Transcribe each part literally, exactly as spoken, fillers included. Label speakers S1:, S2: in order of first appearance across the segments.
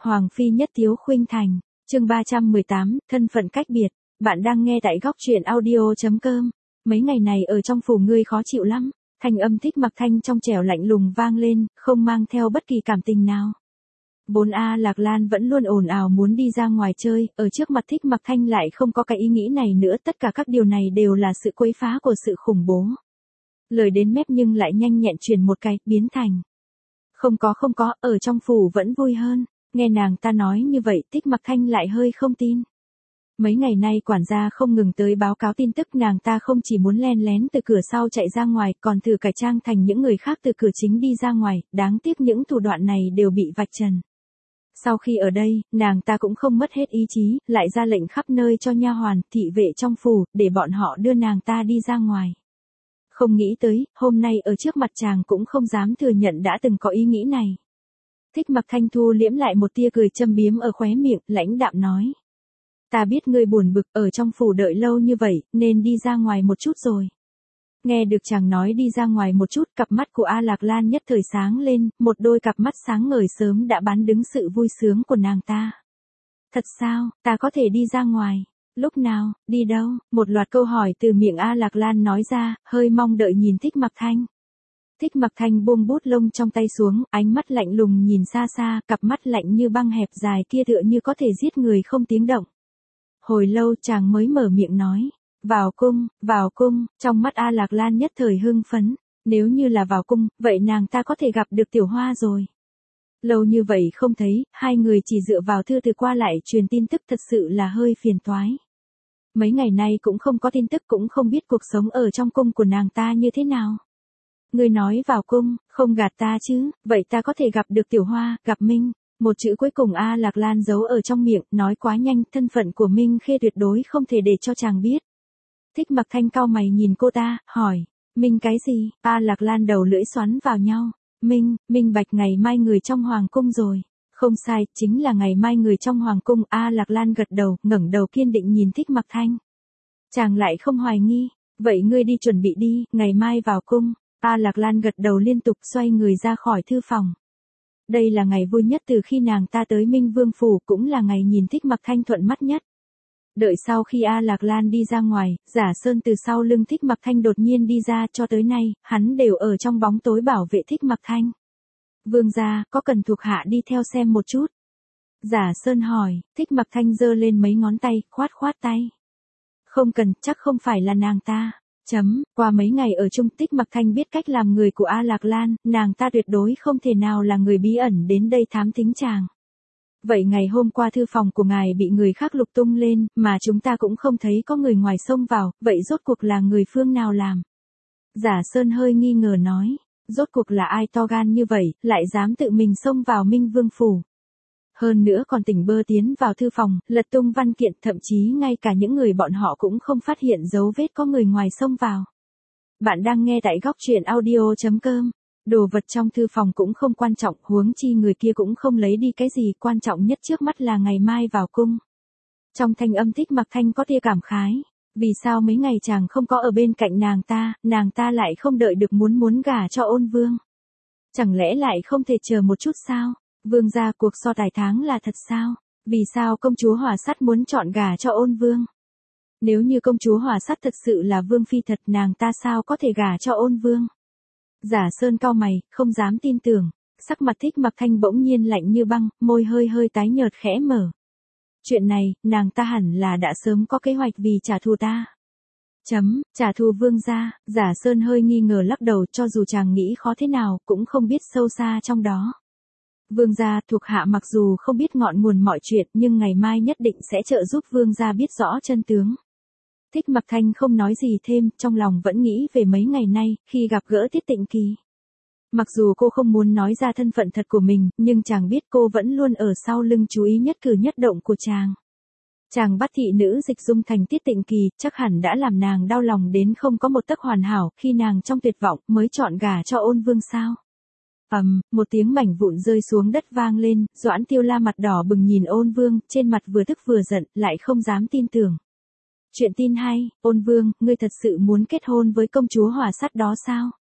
S1: Hoàng phi nhất tiếu khuynh thành, chương ba trăm mười tám, thân phận cách biệt. Bạn đang nghe tại góc truyện audio chấm com. Mấy ngày này ở trong phủ ngươi khó chịu lắm. Thanh âm Thích Mặc Thanh trong trẻo lạnh lùng vang lên, không mang theo bất kỳ cảm tình nào. Vốn A Lạc Lan vẫn luôn ồn ào muốn đi ra ngoài chơi, ở trước mặt Thích Mặc Thanh lại không có cái ý nghĩ này nữa, tất cả các điều này đều là sự quấy phá của sự khủng bố. Lời đến mép nhưng lại nhanh nhẹn chuyển một cái, biến thành. Không có không có, ở trong phủ vẫn vui hơn. Nghe nàng ta nói như vậy, Thích Mặc Thanh lại hơi không tin. Mấy ngày nay quản gia không ngừng tới báo cáo tin tức, nàng ta không chỉ muốn len lén từ cửa sau chạy ra ngoài, còn thử cải trang thành những người khác từ cửa chính đi ra ngoài, đáng tiếc những thủ đoạn này đều bị vạch trần. Sau khi ở đây, nàng ta cũng không mất hết ý chí, lại ra lệnh khắp nơi cho nha hoàn, thị vệ trong phủ, để bọn họ đưa nàng ta đi ra ngoài. Không nghĩ tới, hôm nay ở trước mặt chàng cũng không dám thừa nhận đã từng có ý nghĩ này. Thích Mặc Thanh thu liễm lại một tia cười châm biếm ở khóe miệng, lãnh đạm nói. Ta biết ngươi buồn bực ở trong phủ đợi lâu như vậy, nên đi ra ngoài một chút rồi. Nghe được chàng nói đi ra ngoài một chút, cặp mắt của A Lạc Lan nhất thời sáng lên, một đôi cặp mắt sáng ngời sớm đã bán đứng sự vui sướng của nàng ta. Thật sao, ta có thể đi ra ngoài? Lúc nào, đi đâu? Một loạt câu hỏi từ miệng A Lạc Lan nói ra, hơi mong đợi nhìn Thích Mặc Thanh. Thích Mặc Thanh buông bút lông trong tay xuống, ánh mắt lạnh lùng nhìn xa xa, cặp mắt lạnh như băng hẹp dài kia tựa như có thể giết người không tiếng động. Hồi lâu chàng mới mở miệng nói, vào cung, vào cung, trong mắt A Lạc Lan nhất thời hưng phấn, nếu như là vào cung, vậy nàng ta có thể gặp được Tiểu Hoa rồi. Lâu như vậy không thấy, hai người chỉ dựa vào thư từ qua lại truyền tin tức thật sự là hơi phiền toái. Mấy ngày nay cũng không có tin tức, cũng không biết cuộc sống ở trong cung của nàng ta như thế nào. Ngươi nói vào cung, không gạt ta chứ, vậy ta có thể gặp được Tiểu Hoa, gặp Minh. Một chữ cuối cùng A Lạc Lan giấu ở trong miệng, nói quá nhanh, thân phận của Minh Khê tuyệt đối không thể để cho chàng biết. Thích Mặc Thanh cau mày nhìn cô ta, hỏi, Minh cái gì? A Lạc Lan đầu lưỡi xoắn vào nhau. Minh, Minh bạch ngày mai người trong hoàng cung rồi. Không sai, chính là ngày mai người trong hoàng cung. A Lạc Lan gật đầu, ngẩng đầu kiên định nhìn Thích Mặc Thanh. Chàng lại không hoài nghi, vậy ngươi đi chuẩn bị đi, ngày mai vào cung. A Lạc Lan gật đầu liên tục xoay người ra khỏi thư phòng. Đây là ngày vui nhất từ khi nàng ta tới Minh Vương Phủ, cũng là ngày nhìn Thích Mặc Thanh thuận mắt nhất. Đợi sau khi A Lạc Lan đi ra ngoài, Giả Sơn từ sau lưng Thích Mặc Thanh đột nhiên đi ra, cho tới nay, hắn đều ở trong bóng tối bảo vệ Thích Mặc Thanh. Vương gia, có cần thuộc hạ đi theo xem một chút? Giả Sơn hỏi, Thích Mặc Thanh giơ lên mấy ngón tay, khoát khoát tay. Không cần, chắc không phải là nàng ta. Chấm, qua mấy ngày ở chung Thích Mặc Thanh biết cách làm người của A Lạc Lan, nàng ta tuyệt đối không thể nào là người bí ẩn đến đây thám thính chàng. Vậy ngày hôm qua thư phòng của ngài bị người khác lục tung lên, mà chúng ta cũng không thấy có người ngoài xông vào, vậy rốt cuộc là người phương nào làm? Giả Sơn hơi nghi ngờ nói, rốt cuộc là ai to gan như vậy, lại dám tự mình xông vào Minh Vương Phủ. Hơn nữa còn tỉnh bơ tiến vào thư phòng, lật tung văn kiện, thậm chí ngay cả những người bọn họ cũng không phát hiện dấu vết có người ngoài xông vào. Bạn đang nghe tại góc truyện audio chấm com. Đồ vật trong thư phòng cũng không quan trọng, huống chi người kia cũng không lấy đi cái gì, quan trọng nhất trước mắt là ngày mai vào cung. Trong thanh âm Thích Mặc Thanh có tia cảm khái, vì sao mấy ngày chàng không có ở bên cạnh nàng ta, nàng ta lại không đợi được muốn muốn gả cho Ôn Vương. Chẳng lẽ lại không thể chờ một chút sao? Vương gia, cuộc so tài tháng là thật sao? Vì sao công chúa Hỏa Sắt muốn chọn gả cho Ôn Vương? Nếu như công chúa Hỏa Sắt thật sự là vương phi thật, nàng ta sao có thể gả cho Ôn Vương? Giả Sơn cau mày, không dám tin tưởng, sắc mặt Thích Mặc Thanh bỗng nhiên lạnh như băng, môi hơi hơi tái nhợt khẽ mở. Chuyện này, nàng ta hẳn là đã sớm có kế hoạch vì trả thù ta. Chấm, trả thù vương gia. Giả Sơn hơi nghi ngờ lắc đầu, cho dù chàng nghĩ khó thế nào, cũng không biết sâu xa trong đó. Vương gia, thuộc hạ mặc dù không biết ngọn nguồn mọi chuyện, nhưng ngày mai nhất định sẽ trợ giúp vương gia biết rõ chân tướng. Thích Mặc Thanh không nói gì thêm, trong lòng vẫn nghĩ về mấy ngày nay, khi gặp gỡ Tiết Tịnh Kỳ. Mặc dù cô không muốn nói ra thân phận thật của mình, nhưng chàng biết cô vẫn luôn ở sau lưng chú ý nhất cử nhất động của chàng. Chàng bắt thị nữ dịch dung thành Tiết Tịnh Kỳ, chắc hẳn đã làm nàng đau lòng đến không có một tấc hoàn hảo, khi nàng trong tuyệt vọng mới chọn gả cho Ôn Vương sao. Ầm, um, một tiếng mảnh vụn rơi xuống đất vang lên, Doãn Tiêu La mặt đỏ bừng nhìn Ôn Vương, trên mặt vừa tức vừa giận, lại không dám tin tưởng. Chuyện tin hay, Ôn Vương, ngươi thật sự muốn kết hôn với công chúa Hỏa Sắt đó sao?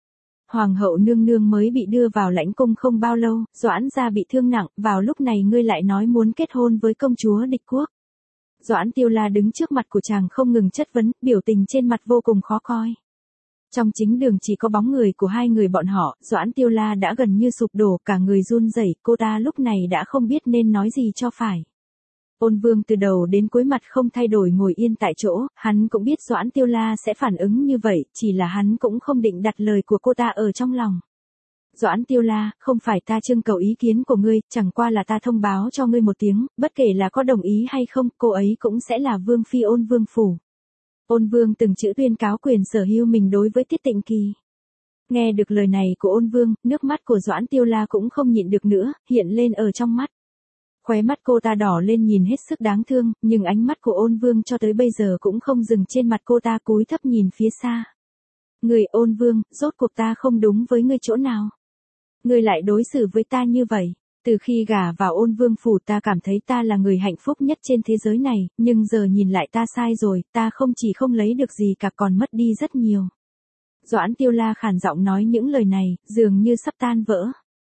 S1: Hoàng hậu nương nương mới bị đưa vào lãnh cung không bao lâu, Doãn gia bị thương nặng, vào lúc này ngươi lại nói muốn kết hôn với công chúa địch quốc. Doãn Tiêu La đứng trước mặt của chàng không ngừng chất vấn, biểu tình trên mặt vô cùng khó coi. Trong chính đường chỉ có bóng người của hai người bọn họ, Doãn Tiêu La đã gần như sụp đổ, cả người run rẩy, cô ta lúc này đã không biết nên nói gì cho phải. Ôn Vương từ đầu đến cuối mặt không thay đổi ngồi yên tại chỗ, hắn cũng biết Doãn Tiêu La sẽ phản ứng như vậy, chỉ là hắn cũng không định đặt lời của cô ta ở trong lòng. Doãn Tiêu La, không phải ta trưng cầu ý kiến của ngươi, chẳng qua là ta thông báo cho ngươi một tiếng, bất kể là có đồng ý hay không, cô ấy cũng sẽ là vương phi Ôn Vương phủ. Ôn Vương từng chữ tuyên cáo quyền sở hữu mình đối với Tiết Tịnh Kỳ. Nghe được lời này của Ôn Vương, nước mắt của Doãn Tiêu La cũng không nhịn được nữa, hiện lên ở trong mắt. Khóe mắt cô ta đỏ lên nhìn hết sức đáng thương, nhưng ánh mắt của Ôn Vương cho tới bây giờ cũng không dừng trên mặt cô ta, cúi thấp nhìn phía xa. Người Ôn Vương, rốt cuộc ta không đúng với ngươi chỗ nào? Ngươi lại đối xử với ta như vậy. Từ khi gả vào Ôn Vương phủ ta cảm thấy ta là người hạnh phúc nhất trên thế giới này, nhưng giờ nhìn lại ta sai rồi, ta không chỉ không lấy được gì cả còn mất đi rất nhiều. Doãn Tiêu La khàn giọng nói những lời này, dường như sắp tan vỡ.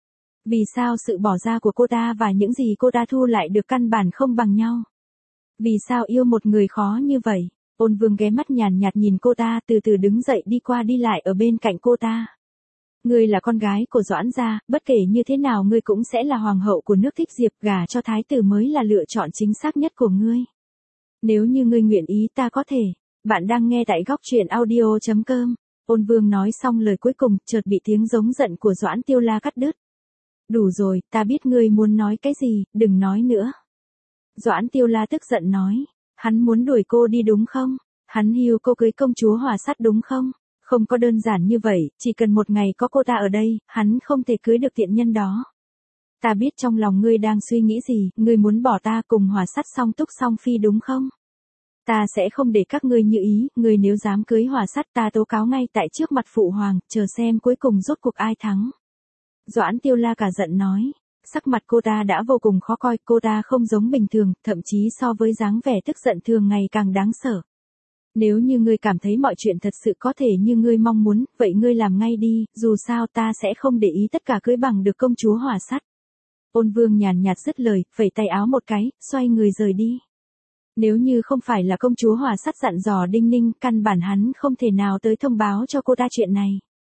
S1: Vì sao sự bỏ ra của cô ta và những gì cô ta thu lại được căn bản không bằng nhau? Vì sao yêu một người khó như vậy? Ôn Vương ghé mắt nhàn nhạt nhìn cô ta, từ từ đứng dậy đi qua đi lại ở bên cạnh cô ta. Ngươi là con gái của Doãn gia, bất kể như thế nào ngươi cũng sẽ là hoàng hậu của nước Thích Diệp, gả cho thái tử mới là lựa chọn chính xác nhất của ngươi. Nếu như ngươi nguyện ý ta có thể. Bạn đang nghe tại góc truyện audio chấm com. Ôn Vương nói xong lời cuối cùng, chợt bị tiếng giống giận của Doãn Tiêu La cắt đứt. Đủ rồi, ta biết ngươi muốn nói cái gì, đừng nói nữa. Doãn Tiêu La tức giận nói, hắn muốn đuổi cô đi đúng không? Hắn hiu cô cưới công chúa Hòa Sắt đúng không? Không có đơn giản như vậy, chỉ cần một ngày có cô ta ở đây, hắn không thể cưới được tiện nhân đó. Ta biết trong lòng ngươi đang suy nghĩ gì, ngươi muốn bỏ ta cùng Hòa Sắt song túc song phi đúng không? Ta sẽ không để các ngươi như ý, ngươi nếu dám cưới Hòa Sắt ta tố cáo ngay tại trước mặt phụ hoàng, chờ xem cuối cùng rốt cuộc ai thắng. Doãn Tiêu La cả giận nói, sắc mặt cô ta đã vô cùng khó coi, cô ta không giống bình thường, thậm chí so với dáng vẻ tức giận thường ngày càng đáng sợ. Nếu như ngươi cảm thấy mọi chuyện thật sự có thể như ngươi mong muốn, vậy ngươi làm ngay đi, dù sao ta sẽ không để ý tất cả cưới bằng được công chúa Hòa Sắt. Ôn Vương nhàn nhạt dứt lời, phẩy tay áo một cái, xoay người rời đi. Nếu như không phải là công chúa Hòa Sắt dặn dò Đinh Ninh, căn bản hắn không thể nào tới thông báo cho cô ta chuyện này.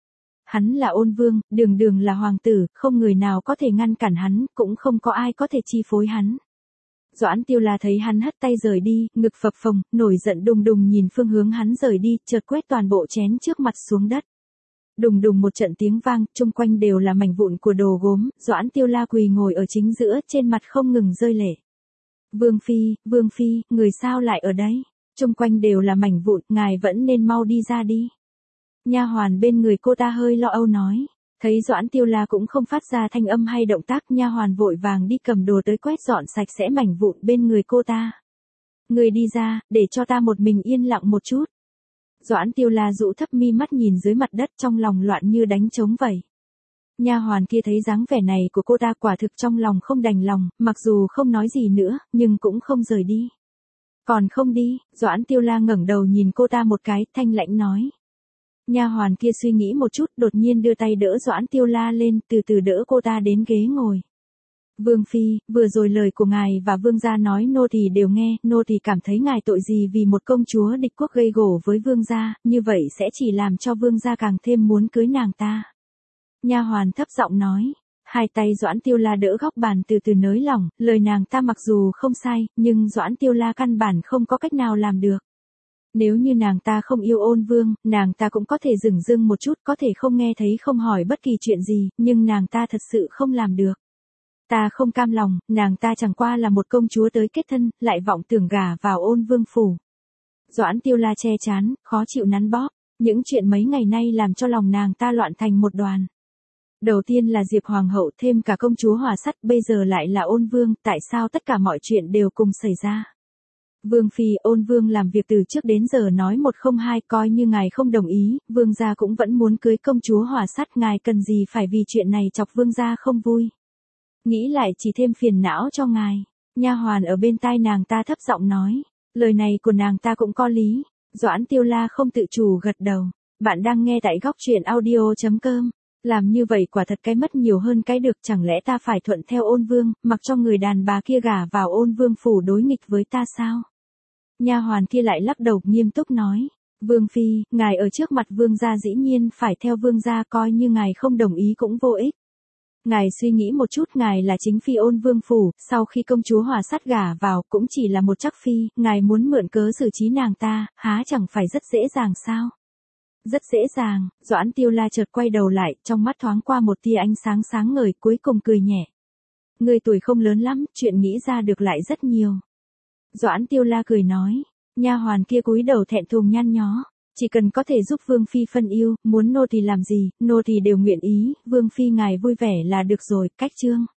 S1: Hắn là Ôn Vương, đường đường là hoàng tử, không người nào có thể ngăn cản hắn, cũng không có ai có thể chi phối hắn. Doãn Tiêu La thấy hắn hất tay rời đi, ngực phập phồng, nổi giận đùng đùng nhìn phương hướng hắn rời đi, chợt quét toàn bộ chén trước mặt xuống đất. Đùng đùng một trận tiếng vang, chung quanh đều là mảnh vụn của đồ gốm, Doãn Tiêu La quỳ ngồi ở chính giữa, trên mặt không ngừng rơi lệ. Vương Phi, Vương Phi, người sao lại ở đây? Chung quanh đều là mảnh vụn, ngài vẫn nên mau đi ra đi. Nha hoàn bên người cô ta hơi lo âu nói. Thấy Doãn Tiêu La cũng không phát ra thanh âm hay động tác, nha hoàn vội vàng đi cầm đồ tới quét dọn sạch sẽ mảnh vụn bên người cô ta. Người đi ra, để cho ta một mình yên lặng một chút. Doãn Tiêu La rũ thấp mi mắt nhìn dưới mặt đất, trong lòng loạn như đánh trống vậy. Nha hoàn kia thấy dáng vẻ này của cô ta quả thực trong lòng không đành lòng, mặc dù không nói gì nữa, nhưng cũng không rời đi. Còn không đi, Doãn Tiêu La ngẩng đầu nhìn cô ta một cái, thanh lãnh nói. Nha hoàn kia suy nghĩ một chút, đột nhiên đưa tay đỡ Doãn Tiêu La lên, từ từ đỡ cô ta đến ghế ngồi. Vương Phi, vừa rồi lời của ngài và vương gia nói nô tỳ đều nghe, nô tỳ cảm thấy ngài tội gì vì một công chúa địch quốc gây gổ với vương gia, như vậy sẽ chỉ làm cho vương gia càng thêm muốn cưới nàng ta. Nha hoàn thấp giọng nói, hai tay Doãn Tiêu La đỡ góc bàn từ từ nới lỏng, lời nàng ta mặc dù không sai, nhưng Doãn Tiêu La căn bản không có cách nào làm được. Nếu như nàng ta không yêu Ôn Vương, nàng ta cũng có thể dửng dưng một chút, có thể không nghe thấy không hỏi bất kỳ chuyện gì, nhưng nàng ta thật sự không làm được. Ta không cam lòng, nàng ta chẳng qua là một công chúa tới kết thân, lại vọng tưởng gả vào Ôn Vương phủ. Doãn Tiêu La che chán, khó chịu nắn bóp, những chuyện mấy ngày nay làm cho lòng nàng ta loạn thành một đoàn. Đầu tiên là Diệp Hoàng hậu, thêm cả công chúa Hòa Sắt, bây giờ lại là Ôn Vương, tại sao tất cả mọi chuyện đều cùng xảy ra? Vương Phi, Ôn Vương làm việc từ trước đến giờ nói một không hai, coi như ngài không đồng ý, vương gia cũng vẫn muốn cưới công chúa Hòa Sắt, ngài cần gì phải vì chuyện này chọc vương gia không vui. Nghĩ lại chỉ thêm phiền não cho ngài. Nha hoàn ở bên tai nàng ta thấp giọng nói, lời này của nàng ta cũng có lý. Doãn Tiêu La không tự chủ gật đầu. Bạn đang nghe tại góc truyện audio chấm com. Làm như vậy quả thật cái mất nhiều hơn cái được, chẳng lẽ ta phải thuận theo Ôn Vương, mặc cho người đàn bà kia gả vào Ôn Vương phủ đối nghịch với ta sao? Nha hoàn kia lại lắc đầu nghiêm túc nói, Vương phi, ngài ở trước mặt vương gia dĩ nhiên phải theo vương gia, coi như ngài không đồng ý cũng vô ích. Ngài suy nghĩ một chút, ngài là chính phi Ôn Vương phủ, sau khi công chúa Hòa Sát gả vào cũng chỉ là một trắc phi, ngài muốn mượn cớ xử trí nàng ta, há chẳng phải rất dễ dàng sao? Rất dễ dàng. Doãn Tiêu La chợt quay đầu lại, trong mắt thoáng qua một tia ánh sáng sáng ngời, cuối cùng cười nhẹ. Người tuổi không lớn lắm, chuyện nghĩ ra được lại rất nhiều. Doãn Tiêu La cười nói, nha hoàn kia cúi đầu thẹn thùng nhăn nhó, chỉ cần có thể giúp Vương phi phân yêu, muốn nô tỳ làm gì, nô tỳ đều nguyện ý, Vương phi ngài vui vẻ là được rồi. Cách chương